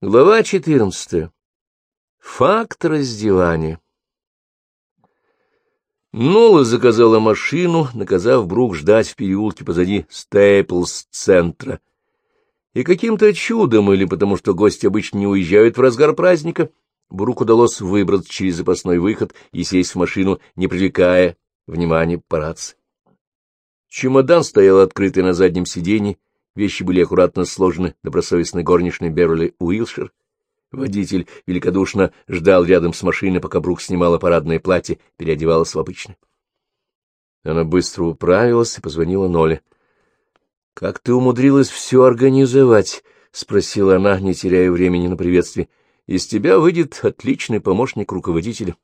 Глава 14. Факт раздевания. Нола заказала машину, наказав Брук ждать в переулке позади Стейплс-центра. И каким-то чудом, или потому что гости обычно не уезжают в разгар праздника, Брук удалось выбраться через запасной выход и сесть в машину, не привлекая внимания папарацци. Чемодан стоял открытый на заднем сиденье, вещи были аккуратно сложены добросовестной горничной Берли Уилшир. Водитель великодушно ждал рядом с машиной, пока Брук снимала парадное платье, переодевалась в обычное. Она быстро управилась и позвонила Ноле. — Как ты умудрилась все организовать? — спросила она, не теряя времени на приветствие. — Из тебя выйдет отличный помощник руководителя.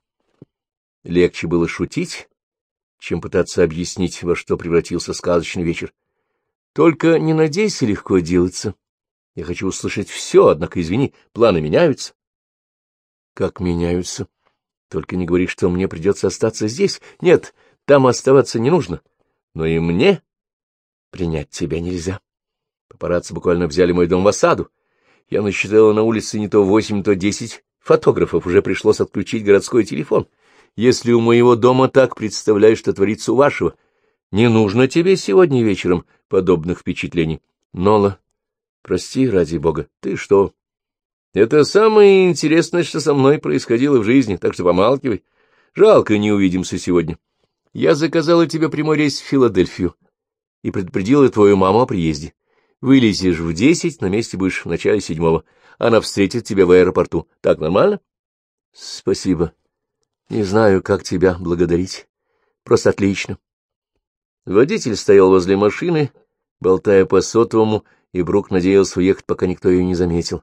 Легче было шутить, чем пытаться объяснить, во что превратился сказочный вечер. — Только не надейся легко делаться. Я хочу услышать все, однако, извини, планы меняются. — Как меняются? Только не говори, что мне придется остаться здесь. Нет, там оставаться не нужно. Но и мне принять тебя нельзя. Папарацци буквально взяли мой дом в осаду. Я насчитала на улице не то 8, не то 10 фотографов. Уже пришлось отключить городской телефон. Если у моего дома так, представляешь, что творится у вашего. Не нужно тебе сегодня вечером подобных впечатлений. Нола, прости, ради бога. Ты что? Это самое интересное, что со мной происходило в жизни, так что помалкивай. Жалко, не увидимся сегодня. Я заказала тебе прямой рейс в Филадельфию и предупредила твою маму о приезде. Вылезешь в 10, на месте будешь в начале 7. Она встретит тебя в аэропорту. Так нормально? Спасибо. Не знаю, как тебя благодарить. Просто отлично. Водитель стоял возле машины, болтая по сотовому, и Брук надеялся уехать, пока никто ее не заметил.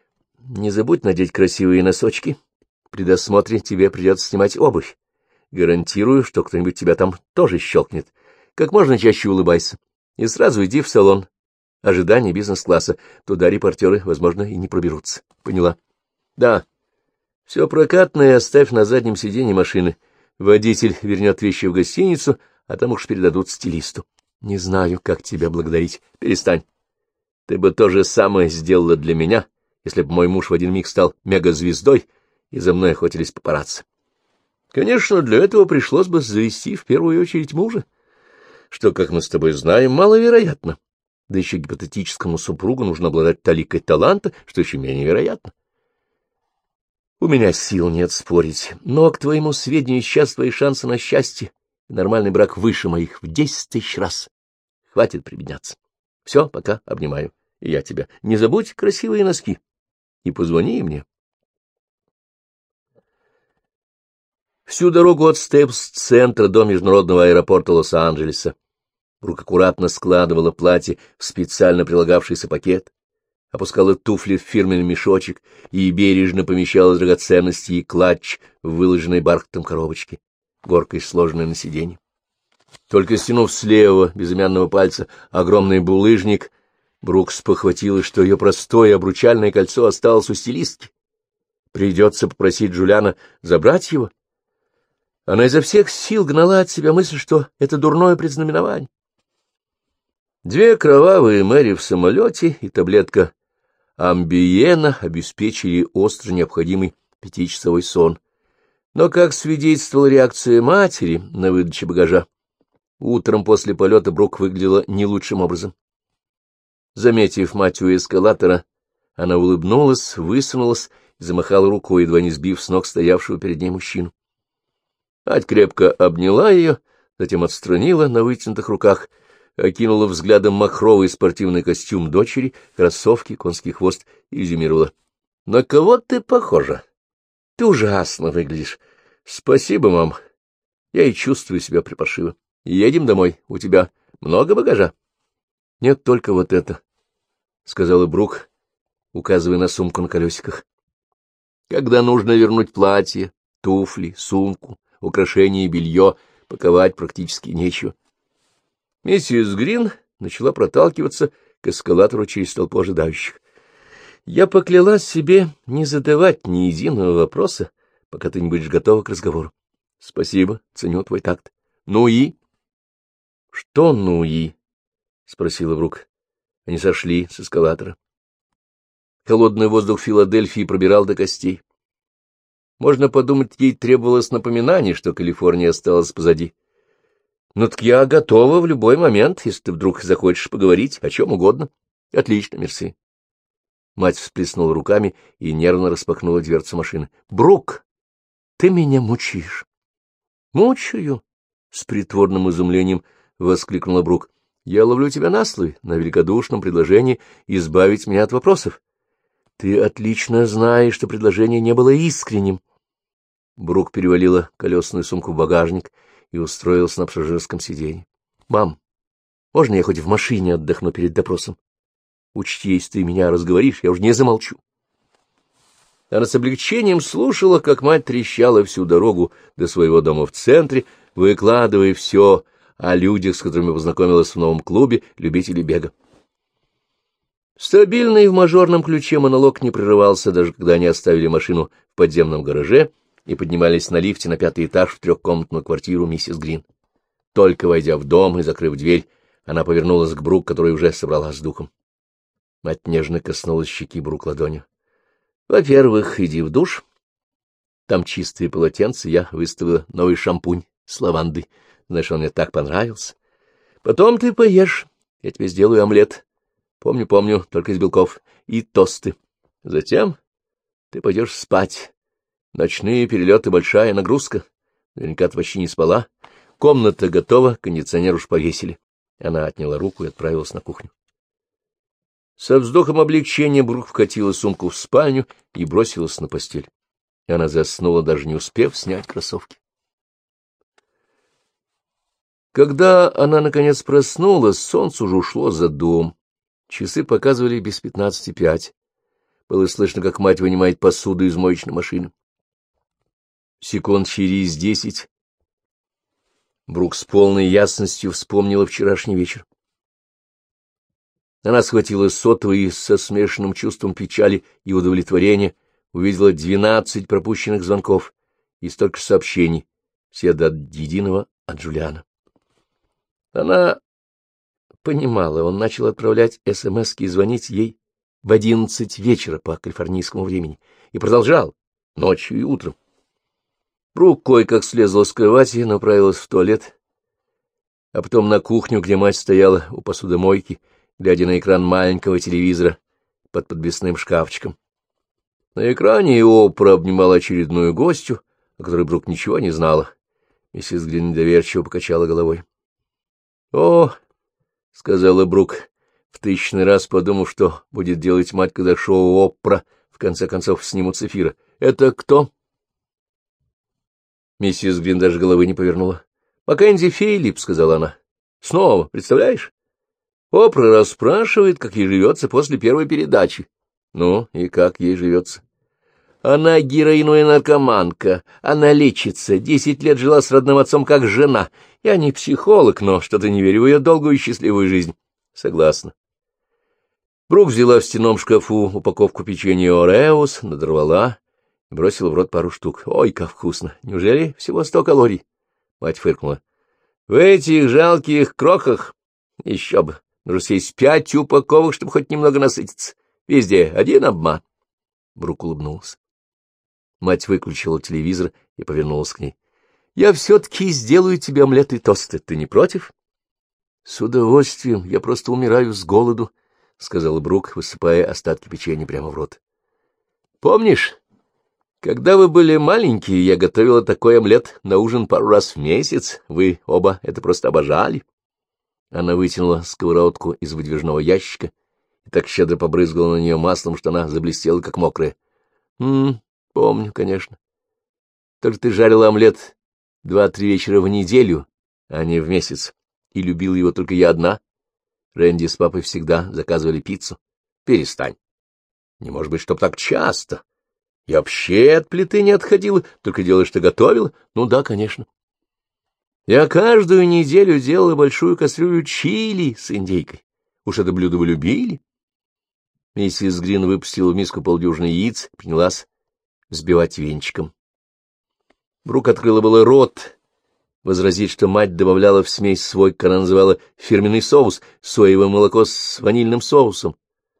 Не забудь надеть красивые носочки. При досмотре тебе придется снимать обувь. Гарантирую, что кто-нибудь тебя там тоже щелкнет. Как можно чаще улыбайся. И сразу иди в салон ожидания бизнес-класса. Туда репортеры, возможно, и не проберутся. Поняла? Да. Все прокатное оставь на заднем сиденье машины. Водитель вернет вещи в гостиницу, а там уж передадут стилисту. Не знаю, как тебя благодарить. Перестань. Ты бы то же самое сделала для меня, если бы мой муж в один миг стал мегазвездой, и за мной охотились папарацци. Конечно, для этого пришлось бы завести в первую очередь мужа, что, как мы с тобой знаем, маловероятно. Да еще гипотетическому супругу нужно обладать таликой таланта, что еще менее вероятно. У меня сил нет спорить, но, к твоему сведению, сейчас твои шансы на счастье и нормальный брак выше моих в 10 000 раз. Хватит прибедняться. Все, пока, обнимаю. И я тебя. Не забудь красивые носки. И позвони мне. Всю дорогу от Стейплс-центра до международного аэропорта Лос-Анджелеса Брук аккуратно складывала платье в специально прилагавшийся пакет, опускала туфли в фирменный мешочек и бережно помещала драгоценности и клатч в выложенной бархатом коробочке, горкой сложенной на сиденье. Только стянув с левого безымянного пальца огромный булыжник, Брук спохватилась, что ее простое обручальное кольцо осталось у стилистки. Придется попросить Джулиана забрать его. Она изо всех сил гнала от себя мысль, что это дурное предзнаменование. 2 кровавые Мэри в самолете и таблетка амбиена обеспечили остро необходимый 5-часовой сон. Но, как свидетельствовала реакция матери на выдачу багажа, утром после полета Брук выглядела не лучшим образом. Заметив мать у эскалатора, она улыбнулась, высунулась и замахала рукой, едва не сбив с ног стоявшего перед ней мужчину. Мать крепко обняла ее, затем отстранила на вытянутых руках, окинула взглядом махровый спортивный костюм дочери, кроссовки, конский хвост и резюмировала. — На кого ты похожа? Ты ужасно выглядишь. — Спасибо, мам. Я и чувствую себя припаршиво. Едем домой. У тебя много багажа? — Нет, только вот это, — сказала Брук, указывая на сумку на колесиках. Когда нужно вернуть платье, туфли, сумку, украшения и белье, паковать практически нечего. Миссис Грин начала проталкиваться к эскалатору через толпу ожидающих. Я поклялась себе не задавать ни единого вопроса, пока ты не будешь готова к разговору. — Спасибо, ценю твой такт. — Ну и? — Что ну и? — спросила Брук. Они сошли с эскалатора. Холодный воздух Филадельфии пробирал до костей. Можно подумать, ей требовалось напоминание, что Калифорния осталась позади. Ну так я готова в любой момент, если ты вдруг захочешь поговорить о чем угодно. Отлично, мерси. Мать всплеснула руками и нервно распахнула дверцу машины. — Брук, ты меня мучаешь. — Мучаю? — с притворным изумлением воскликнула Брук. — Я ловлю тебя на слове, на великодушном предложении избавить меня от вопросов. Ты отлично знаешь, что предложение не было искренним. Брук перевалила колесную сумку в багажник и устроилась на пассажирском сиденье. — Мам, можно я хоть в машине отдохну перед допросом? Учти, если ты меня разговоришь, я уже не замолчу. Она с облегчением слушала, как мать трещала всю дорогу до своего дома в центре, выкладывая все о людях, с которыми познакомилась в новом клубе любителей бега. Стабильный в мажорном ключе монолог не прерывался, даже когда они оставили машину в подземном гараже и поднимались на лифте на 5-й этаж в 3-комнатную квартиру миссис Грин. Только войдя в дом и закрыв дверь, она повернулась к Брук, которая уже собралась с духом. Мать нежно коснулась щеки Брук ладонью. — Во-первых, иди в душ. Там чистые полотенца, я выставила новый шампунь с лавандой. Знаешь, он мне так понравился. Потом ты поешь, я тебе сделаю омлет. Помню, только из белков. И тосты. Затем ты пойдешь спать. Ночные перелеты — большая нагрузка. Наверняка ты почти не спала. Комната готова, кондиционер уж повесили. Она отняла руку и отправилась на кухню. Со вздохом облегчения Брук вкатила сумку в спальню и бросилась на постель. Она заснула, даже не успев снять кроссовки. Когда она, наконец, проснулась, солнце уже ушло за дом. Часы показывали без 15:05. Было слышно, как мать вынимает посуду из моечной машины. Секунд через 10 Брук с полной ясностью вспомнила вчерашний вечер. Она схватила сотовый и со смешанным чувством печали и удовлетворения увидела 12 пропущенных звонков и столько сообщений, все до единого от Джулиана. Она понимала, он начал отправлять смски и звонить ей в 11 вечера по калифорнийскому времени и продолжал ночью и утром. Брук кое-как слезла с кровати и направилась в туалет, а потом на кухню, где мать стояла у посудомойки, глядя на экран маленького телевизора под подвесным шкафчиком. На экране Опра обнимала очередную гостью, о которой Брук ничего не знала. Миссис Грин недоверчиво покачала головой. — О, — сказала Брук, в 1000-й раз подумав, что будет делать мать, когда шоу Опра в конце концов снимут с эфира. — Это кто? Миссис Грин даже головы не повернула. — Маккензи Филипп, — сказала она. — Снова, представляешь? Опра расспрашивает, как ей живется после первой передачи. Ну, и как ей живется? Она героиновая наркоманка, она лечится, 10 лет жила с родным отцом как жена. Я не психолог, но что-то не верю в ее долгую и счастливую жизнь. Согласна. Брук взяла в стенном шкафу упаковку печенья Ореос, надорвала и бросила в рот пару штук. Ой, как вкусно! Неужели всего 100 калорий? Мать фыркнула. В этих жалких крохах еще бы. Нужно съесть 5 упаковок, чтобы хоть немного насытиться. Везде один обман. Брук улыбнулся. Мать выключила телевизор и повернулась к ней. — Я все-таки сделаю тебе омлет и тосты. Ты не против? — С удовольствием. Я просто умираю с голоду, — сказала Брук, высыпая остатки печенья прямо в рот. — Помнишь, когда вы были маленькие, я готовила такой омлет на ужин пару раз в месяц. Вы оба это просто обожали. Она вытянула сковородку из выдвижного ящика и так щедро побрызгала на нее маслом, что она заблестела, как мокрая. — Помню, конечно. Только ты жарила омлет 2-3 вечера в неделю, а не в месяц, и любила его только я одна. Рэнди с папой всегда заказывали пиццу. Перестань. Не может быть, чтоб так часто. Я вообще от плиты не отходила, только делала, что готовила. Ну да, конечно. Я каждую неделю делала большую кастрюлю чили с индейкой. Уж это блюдо вы любили? Миссис Грин выпустила в миску полдюжины яиц, принялась взбивать венчиком. Брук открыла было рот, возразить, что мать добавляла в смесь свой, как она называла, фирменный соус, соевое молоко с ванильным соусом.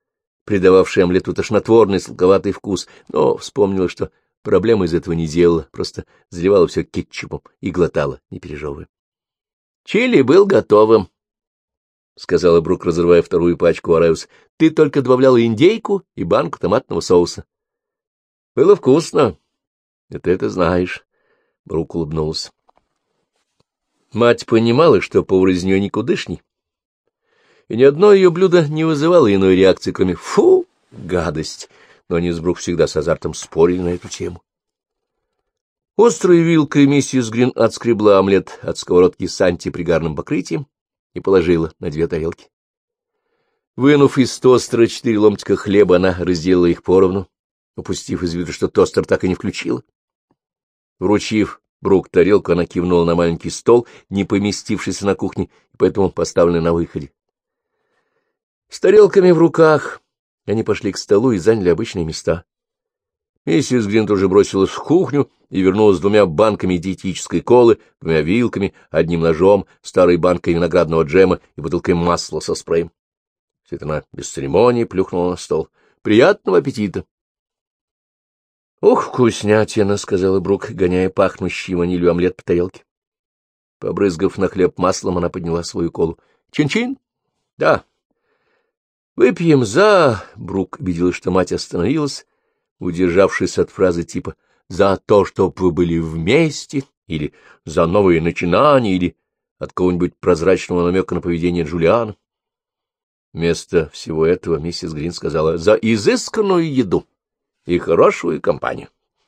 придававший омлету тошнотворный сладковатый вкус, но вспомнила, что проблемы из этого не делала, просто заливала все кетчупом и глотала, не пережевывая. — Чили был готовым, — сказала Брук, разрывая вторую пачку Ореус. — Ты только добавляла индейку и банку томатного соуса. — Было вкусно. — Это знаешь. Брук улыбнулся. Мать понимала, что повар из нее никудышний, и ни одно ее блюдо не вызывало иной реакции, кроме «фу, гадость», но они с Брук всегда с азартом спорили на эту тему. Острой вилкой миссис Грин отскребла омлет от сковородки с антипригарным покрытием и положила на 2 тарелки. Вынув из тостера 4 ломтика хлеба, она разделила их поровну, упустив из виду, что тостер так и не включила. Вручив Брук тарелку, она кивнула на маленький стол, не поместившийся на кухне, и поэтому поставленный на выходе. С тарелками в руках они пошли к столу и заняли обычные места. Миссис Грин тоже бросилась в кухню и вернулась с 2 банками диетической колы, 2 вилками, 1 ножом, старой банкой виноградного джема и бутылкой масла со спреем. Все это она без церемонии плюхнула на стол. «Приятного аппетита!» «Ух, вкуснятина!» — сказала Брук, гоняя пахнущий ванилью омлет по тарелке. Побрызгав на хлеб маслом, она подняла свою колу. «Чин-чин?» «Да». «Выпьем за...» — Брук видела, что мать остановилась, удержавшись от фразы типа «за то, чтоб вы были вместе» или «за новые начинания» или от кого-нибудь прозрачного намека на поведение Джулиана. Вместо всего этого миссис Грин сказала «за изысканную еду и хорошую компанию».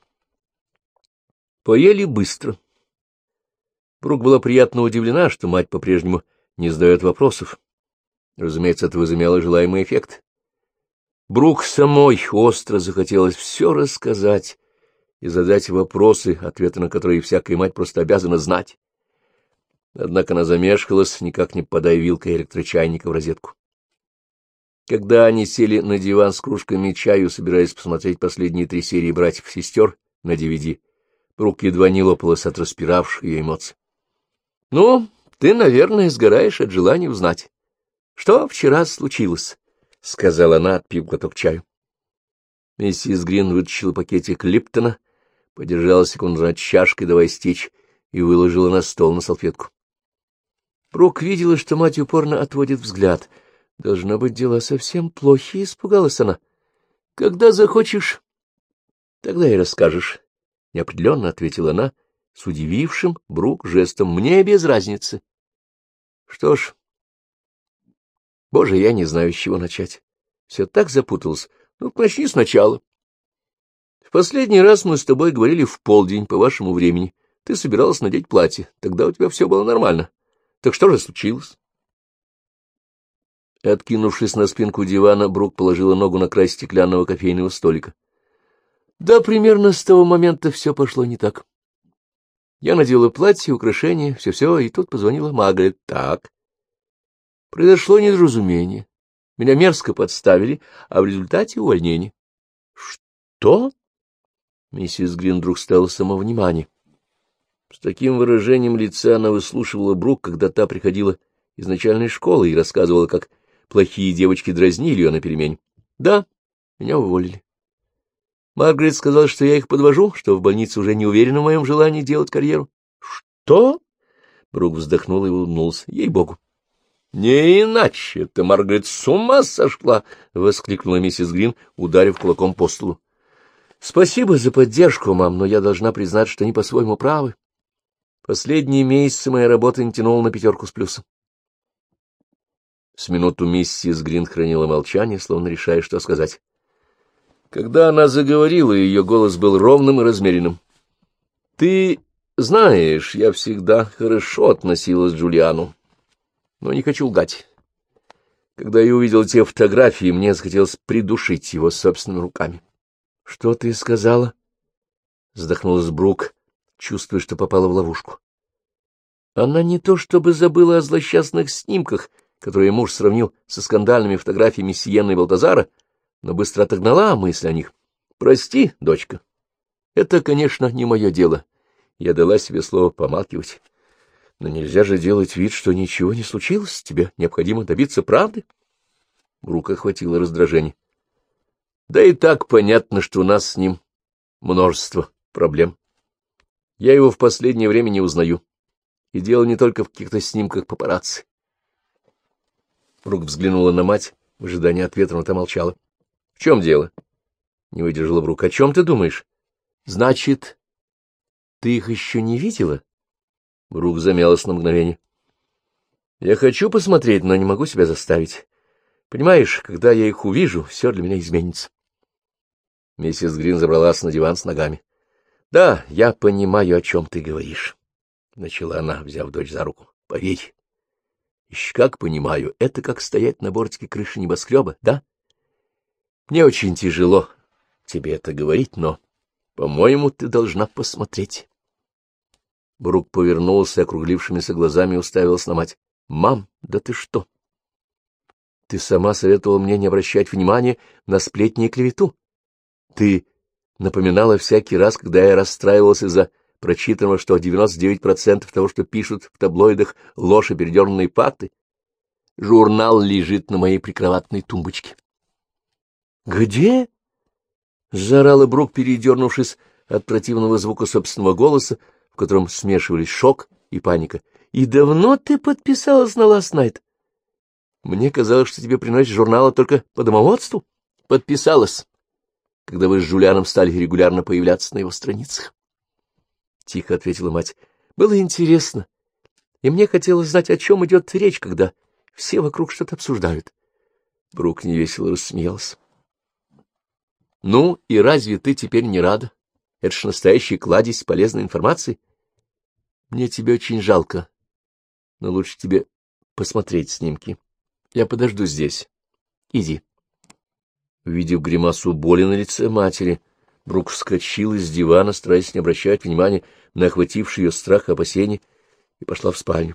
Поели быстро. Брук была приятно удивлена, что мать по-прежнему не задает вопросов. Разумеется, это возымело желаемый эффект. Брук самой остро захотелось все рассказать и задать вопросы, ответы на которые всякая мать просто обязана знать. Однако она замешкалась, никак не попадая вилкой электрочайника в розетку. Когда они сели на диван с кружками чаю, собираясь посмотреть последние 3 серии «Братьев-сестер» на DVD, Брук едва не лопалась от распиравших ее эмоций. — Ну, ты, наверное, сгораешь от желания узнать, что вчера случилось, — сказала она, отпив глоток чаю. Миссис Грин вытащила пакетик Липтона, подержала секунду над чашкой, давая стечь, и выложила на стол на салфетку. Брук видела, что мать упорно отводит взгляд. Должно быть, дела совсем плохи, — испугалась она. — Когда захочешь, тогда и расскажешь, — неопределенно ответила она, с удивившим Брук жестом. — Мне без разницы. Что ж, боже, я не знаю, с чего начать. Все так запуталось. Ну, начни сначала. В последний раз мы с тобой говорили в полдень по вашему времени. Ты собиралась надеть платье. Тогда у тебя все было нормально. Так что же случилось? Откинувшись на спинку дивана, Брук положила ногу на край стеклянного кофейного столика. Да, примерно с того момента все пошло не так. Я надела платье, украшения, все-все, и тут позвонила Маргарет. Так. Произошло недоразумение. Меня мерзко подставили, а в результате увольнение. Что? Миссис Грин вдруг стала самовнимание. С таким выражением лица она выслушивала Брук, когда та приходила из начальной школы и рассказывала, как плохие девочки дразнили ее на перемене. Да, меня уволили. Маргарет сказала, что я их подвожу, что в больнице уже не уверена в моем желании делать карьеру. Что? Брук вздохнула и улыбнулся. Ей-богу. Не иначе, это Маргарет с ума сошла, — воскликнула миссис Грин, ударив кулаком по столу. Спасибо за поддержку, мам, но я должна признать, что они по-своему правы. Последние месяцы моя работа не тянула на 5 с плюсом. С минуту миссис Грин хранила молчание, словно решая, что сказать. Когда она заговорила, ее голос был ровным и размеренным. — Ты знаешь, я всегда хорошо относилась к Джулиану, но не хочу лгать. Когда я увидел те фотографии, мне захотелось придушить его собственными руками. — Что ты сказала? — вздохнула Брук, чувствуя, что попала в ловушку. Она не то чтобы забыла о злосчастных снимках, которые муж сравнил со скандальными фотографиями Сиенны и Балтазара, но быстро отогнала мысль о них. — Прости, дочка. Это, конечно, не мое дело. Я дала себе слово помалкивать. Но нельзя же делать вид, что ничего не случилось. Тебе необходимо добиться правды. Брук охватило раздражение. Да и так понятно, что у нас с ним множество проблем. Я его в последнее время не узнаю. И дело не только в каких-то снимках папарацци. Брук взглянула на мать в ожидании ответа, но та молчала. — В чем дело? — не выдержала Брук. — О чем ты думаешь? — Значит, ты их еще не видела? Брук замялась на мгновение. — Я хочу посмотреть, но не могу себя заставить. Понимаешь, когда я их увижу, все для меня изменится. Миссис Грин забралась на диван с ногами. — Да, я понимаю, о чем ты говоришь, — начала она, взяв дочь за руку. — Поверь. Еще как понимаю, это как стоять на бортике крыши небоскреба, да? Мне очень тяжело тебе это говорить, но, по-моему, ты должна посмотреть. Брук повернулся, округлившимися глазами уставился на мать. — Мам, да ты что? Ты сама советовала мне не обращать внимания на сплетни и клевету. Ты напоминала всякий раз, когда я расстраивался из-за прочитанного, что 99% того, что пишут в таблоидах, ложь и передернанные факты. Журнал лежит на моей прикроватной тумбочке. — Где? — заорала Брук, передернувшись от противного звука собственного голоса, в котором смешивались шок и паника. — И давно ты подписалась на Last Night? Мне казалось, что тебе приносят журналы только по домоводству. Подписалась, когда вы с Жюлианом стали регулярно появляться на его страницах. — тихо ответила мать. — Было интересно, и мне хотелось знать, о чем идет речь, когда все вокруг что-то обсуждают. Брук невесело рассмеялся. — Ну, и разве ты теперь не рада? Это ж настоящий кладезь полезной информации. Мне тебя очень жалко, но лучше тебе посмотреть снимки. Я подожду здесь. Иди. Увидев гримасу боли на лице матери, Брук вскочила с дивана, стараясь не обращать внимания на охвативший ее страх и опасения, и пошла в спальню.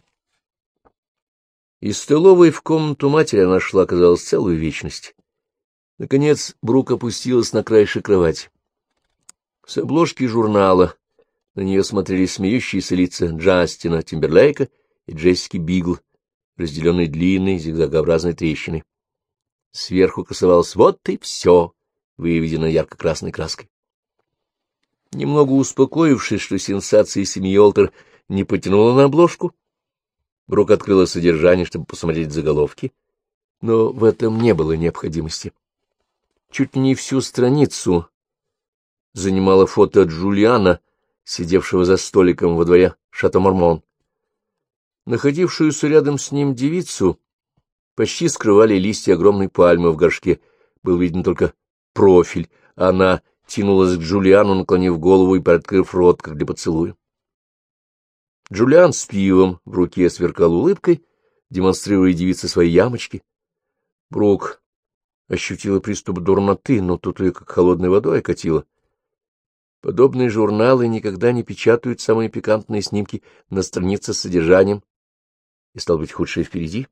Из столовой в комнату матери она шла, казалось, целую вечность. Наконец Брук опустилась на краешек кровати. С обложки журнала на нее смотрели смеющиеся лица Джастина Тимберлейка и Джессики Бигл, разделенные длинной зигзагообразной трещиной. Сверху красовалось «Вот и все», выведено ярко-красной краской. Немного успокоившись, что сенсация семьи Олтер не потянула на обложку, Брук открыла содержание, чтобы посмотреть заголовки, но в этом не было необходимости. Чуть ли не всю страницу занимало фото Джулиана, сидевшего за столиком во дворе Шато-Мормон. Находившуюся рядом с ним девицу почти скрывали листья огромной пальмы в горшке, был виден только профиль, она тянулась к Джулиану, наклонив голову и приоткрыв рот, как для поцелуя. Джулиан с пивом в руке сверкал улыбкой, демонстрируя девице свои ямочки. Брук ощутила приступ дурноты, но тут ее как холодной водой окатило. Подобные журналы никогда не печатают самые пикантные снимки на странице с содержанием, и, стало быть, худшее впереди.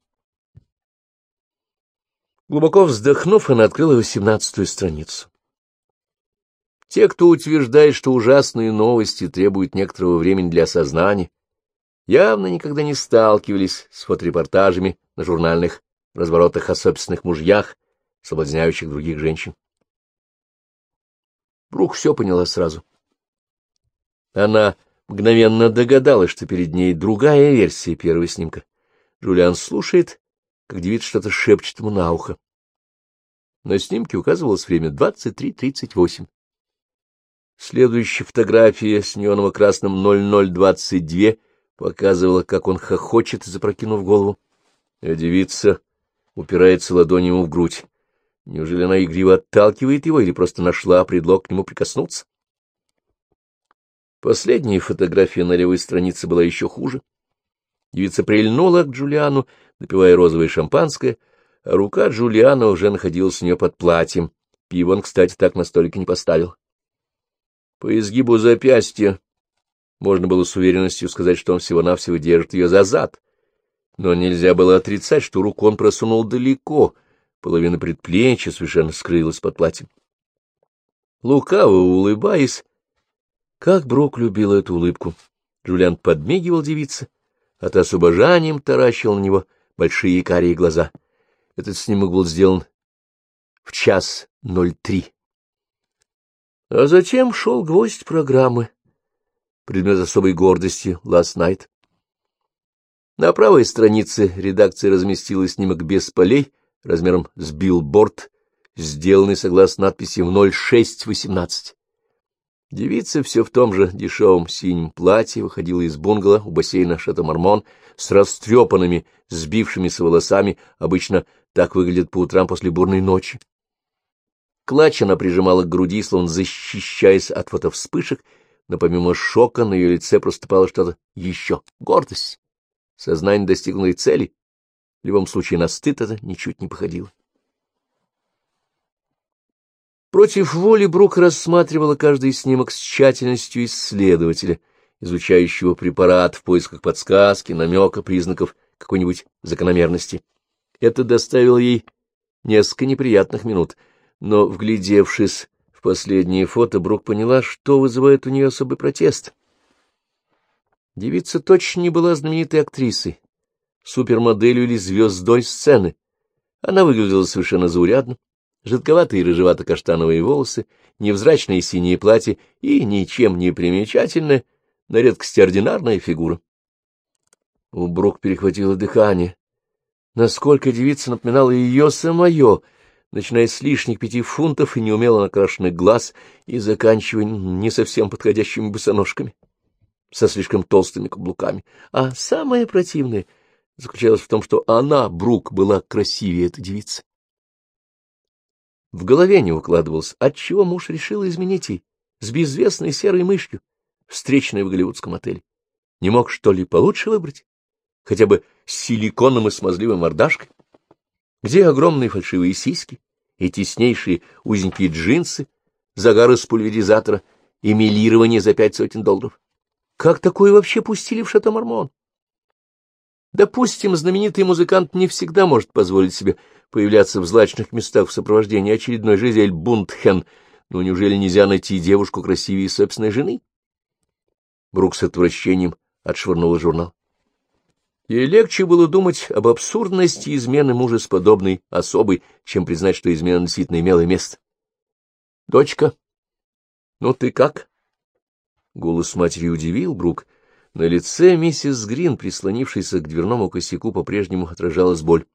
Глубоко вздохнув, она открыла 18-ю страницу. Те, кто утверждает, что ужасные новости требуют некоторого времени для осознания, явно никогда не сталкивались с фоторепортажами на журнальных разворотах о собственных мужьях, соблазняющих других женщин. Брук все поняла сразу. Она мгновенно догадалась, что перед ней другая версия первого снимка. Джулиан слушает, как девица что-то шепчет ему на ухо. На снимке указывалось время 23:38. Следующая фотография с неоново-красным 0022 показывала, как он хохочет, запрокинув голову, а девица упирается ладонью ему в грудь. Неужели она игриво отталкивает его или просто нашла предлог к нему прикоснуться? Последняя фотография на левой странице была еще хуже. Девица прильнула к Джулиану, напивая розовое шампанское, а рука Джулиана уже находилась у нее под платьем. Пиво он, кстати, так на столике не поставил. По изгибу запястья можно было с уверенностью сказать, что он всего-навсего держит ее за зад. Но нельзя было отрицать, что руку он просунул далеко, половина предплечья совершенно скрылась под платьем. Лукаво улыбаясь, как Брук любил эту улыбку, Джулиан подмигивал девице, а та с обожанием таращил на него большие карие глаза. Этот снимок был сделан в 1:03 А затем шел гвоздь программы, предмет особой гордости Last Night. На правой странице редакция разместила снимок без полей размером с билборд, сделанный согласно надписи в 0618. Девица все в том же дешевом синем платье выходила из бунгало у бассейна Шато-Мармон с растрепанными, сбившимися волосами, обычно так выглядят по утрам после бурной ночи. Клатч она прижимала к груди, словно защищаясь от фотовспышек, но помимо шока на ее лице проступало что-то еще — гордость. Сознание достигнутой цели. В любом случае на стыд это ничуть не походило. Против воли Брук рассматривала каждый снимок с тщательностью исследователя, изучающего препарат в поисках подсказки, намека, признаков какой-нибудь закономерности. Это доставило ей несколько неприятных минут, но, вглядевшись в последнее фото, Брук поняла, что вызывает у нее особый протест. Девица точно не была знаменитой актрисой, супермоделью или звездой сцены. Она выглядела совершенно заурядно. Жидковатые рыжевато-каштановые волосы, невзрачное синее платье и ничем не примечательная, на редкость ординарная фигура. У Брук перехватило дыхание. Насколько девица напоминала ее самое, начиная с лишних 5 фунтов и неумело накрашенных глаз и заканчивая не совсем подходящими босоножками, со слишком толстыми каблуками. А самое противное заключалось в том, что она, Брук, была красивее этой девицы. В голове не укладывалось, отчего муж решил изменить ей с безвестной серой мышью, встреченной в голливудском отеле. Не мог, что ли, получше выбрать? Хотя бы с силиконом и смазливой мордашкой? Где огромные фальшивые сиськи и теснейшие узенькие джинсы, загар из пульверизатора и мелирование за $500? Как такое вообще пустили в Шато-Мармон? Допустим, знаменитый музыкант не всегда может позволить себе появляться в злачных местах в сопровождении очередной Жизель Бунтхен, но неужели нельзя найти девушку красивее собственной жены? Брук с отвращением отшвырнула журнал. Ей легче было думать об абсурдности измены мужа с подобной особой, чем признать, что измена действительно имела место. — Дочка, ну ты как? Голос матери удивил Брук. На лице миссис Грин, прислонившейся к дверному косяку, по-прежнему отражалась боль.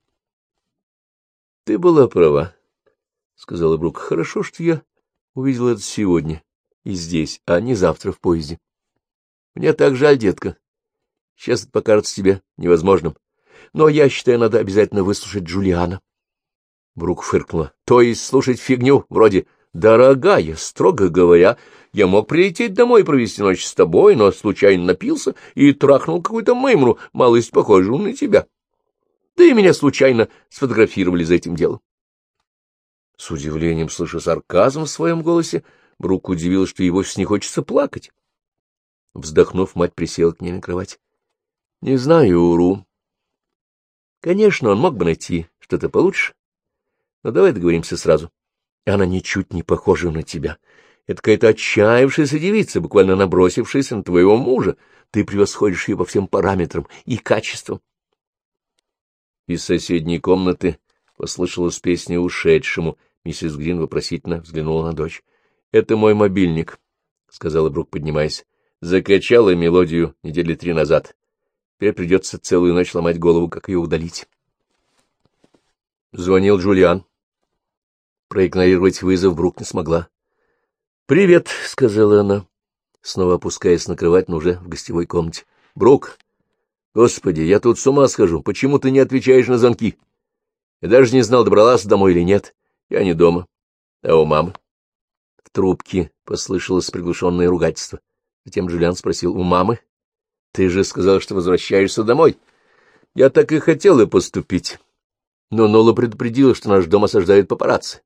— Ты была права, — сказала Брук. — Хорошо, что я увидела это сегодня и здесь, а не завтра в поезде. Мне так жаль, детка. Сейчас это покажется тебе невозможным. Но я считаю, надо обязательно выслушать Джулиана. Брук фыркнула. — То есть слушать фигню вроде «Дорогая, строго говоря, я мог прилететь домой и провести ночь с тобой, но случайно напился и трахнул какую-то мымру, малость похожую на тебя. Да и меня случайно сфотографировали за этим делом». С удивлением, слыша сарказм в своем голосе, Брук удивилась, что ей вовсе не хочется плакать. Вздохнув, мать присела к ней на кровать. — Не знаю, Уру. Конечно, он мог бы найти что-то получше, но давай договоримся сразу. Она ничуть не похожа на тебя. Это какая-то отчаявшаяся девица, буквально набросившаяся на твоего мужа. Ты превосходишь ее по всем параметрам и качествам. Из соседней комнаты послышалась песня ушедшему. Миссис Грин вопросительно взглянула на дочь. — Это мой мобильник, — сказала Брук, поднимаясь. Закачала мелодию недели 3 назад. Теперь придется целую ночь ломать голову, как ее удалить. Звонил Джулиан. Проигнорировать вызов Брук не смогла. — Привет, — сказала она, снова опускаясь на кровать, но уже в гостевой комнате. — Брук, господи, я тут с ума схожу. Почему ты не отвечаешь на звонки? Я даже не знал, добралась домой или нет. Я не дома. А у мамы? В трубке послышалось приглушенное ругательство. Затем Джулиан спросил: — У мамы? Ты же сказал, что возвращаешься домой. Я так и хотела поступить. Но Нола предупредила, что наш дом осаждают папарацци.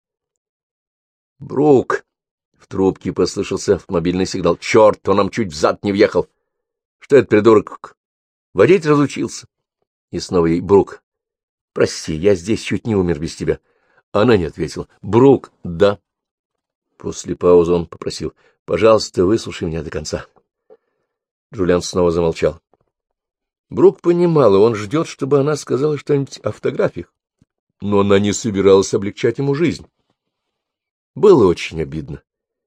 Брук! В трубке послышался автомобильный сигнал. Черт, он нам чуть взад не въехал. Что это, придурок? Водить разучился. И снова ей: Брук, прости, я здесь чуть не умер без тебя. Она не ответила. Брук, да. После паузы он попросил: пожалуйста, выслушай меня до конца. Джулиан снова замолчал. Брук понимала, он ждет, чтобы она сказала что-нибудь о фотографиях, но она не собиралась облегчать ему жизнь. Было очень обидно.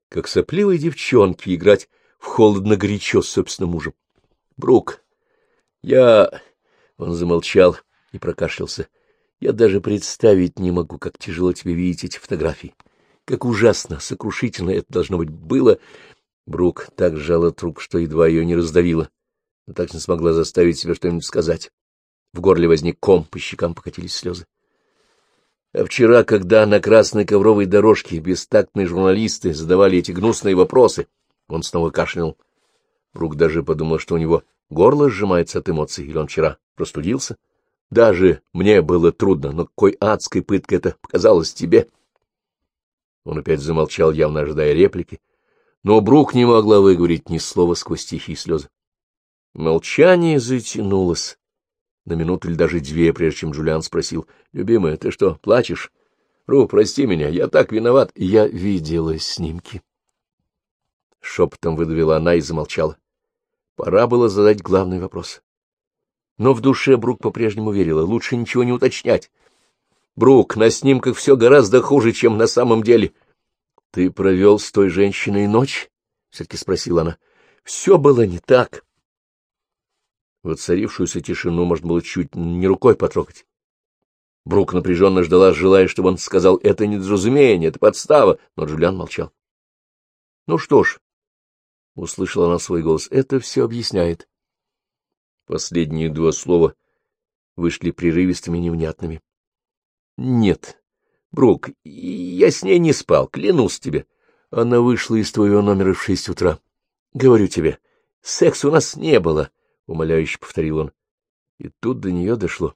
как сопливой девчонке играть в холодно-горячо с собственным мужем. — Брук, я... — он замолчал и прокашлялся. — Я даже представить не могу, как тяжело тебе видеть эти фотографии. Как ужасно, сокрушительно это должно быть было. Брук так сжала трубку, что едва ее не раздавила, но так не смогла заставить себя что-нибудь сказать. В горле возник ком, по щекам покатились слезы. А вчера, когда на красной ковровой дорожке бестактные журналисты задавали эти гнусные вопросы, он снова кашлянул. Брук даже подумал, что у него горло сжимается от эмоций, или он вчера простудился. Даже мне было трудно, но какой адской пыткой это показалось тебе. Он опять замолчал, явно ожидая реплики, но Брук не могла выговорить ни слова сквозь тихие слезы. Молчание затянулось на минуту или даже две, прежде чем Джулиан спросил: — Любимая, ты что, плачешь? Ру, прости меня, я так виноват. Я видела снимки. Шепотом выдавила она и замолчала. Пора было задать главный вопрос. Но в душе Брук по-прежнему верила, лучше ничего не уточнять. — Брук, на снимках все гораздо хуже, чем на самом деле. — Ты провел с той женщиной ночь? — все-таки спросила она. — Все было не так. Воцарившуюся тишину можно было чуть не рукой потрогать. Брук напряженно ждала, желая, чтобы он сказал: это недоразумение, это подстава, но Джулиан молчал. — Ну что ж, — услышала она свой голос, — это все объясняет. Последние два слова вышли прерывистыми и невнятными. — Нет, Брук, я с ней не спал, клянусь тебе. Она вышла из твоего номера в 6 утра. Говорю тебе, секса у нас не было, — умоляюще повторил он. И тут до нее дошло.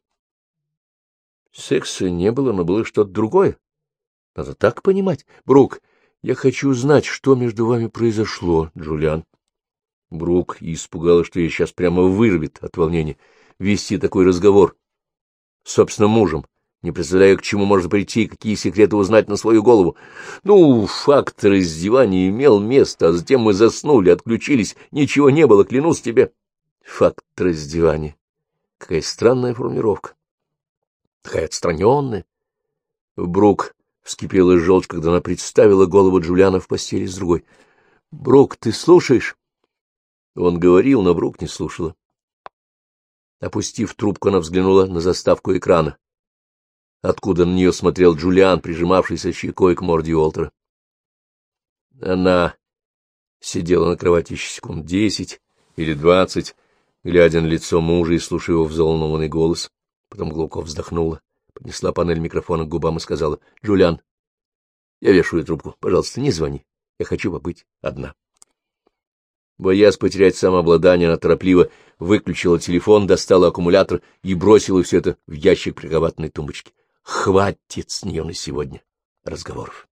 Секса не было, но было что-то другое. Надо так понимать. Брук, я хочу знать, что между вами произошло, Джулиан. Брук испугалась, что ей сейчас прямо вырвет от волнения вести такой разговор с собственным мужем, не представляя, к чему может прийти, какие секреты узнать на свою голову. Ну, факт раздевания имел место, а затем мы заснули, отключились, ничего не было, клянусь тебе. Факт раздевания. Какая странная формулировка. Такая отстраненная. Брук вскипела желчь, когда она представила голову Джулиана в постели с другой. — Брук, ты слушаешь? Он говорил, но Брук не слушала. Опустив трубку, она взглянула на заставку экрана, откуда на нее смотрел Джулиан, прижимавшийся щекой к морде Уолтера. Она сидела на кровати еще секунд 10 или 20, глядя на лицо мужа и слушая его взволнованный голос. Потом глубоко вздохнула, поднесла панель микрофона к губам и сказала: — Джулиан, я вешаю трубку. Пожалуйста, не звони. Я хочу побыть одна. Боясь потерять самообладание, она торопливо выключила телефон, достала аккумулятор и бросила все это в ящик прикроватной тумбочки. Хватит с нее на сегодня разговоров.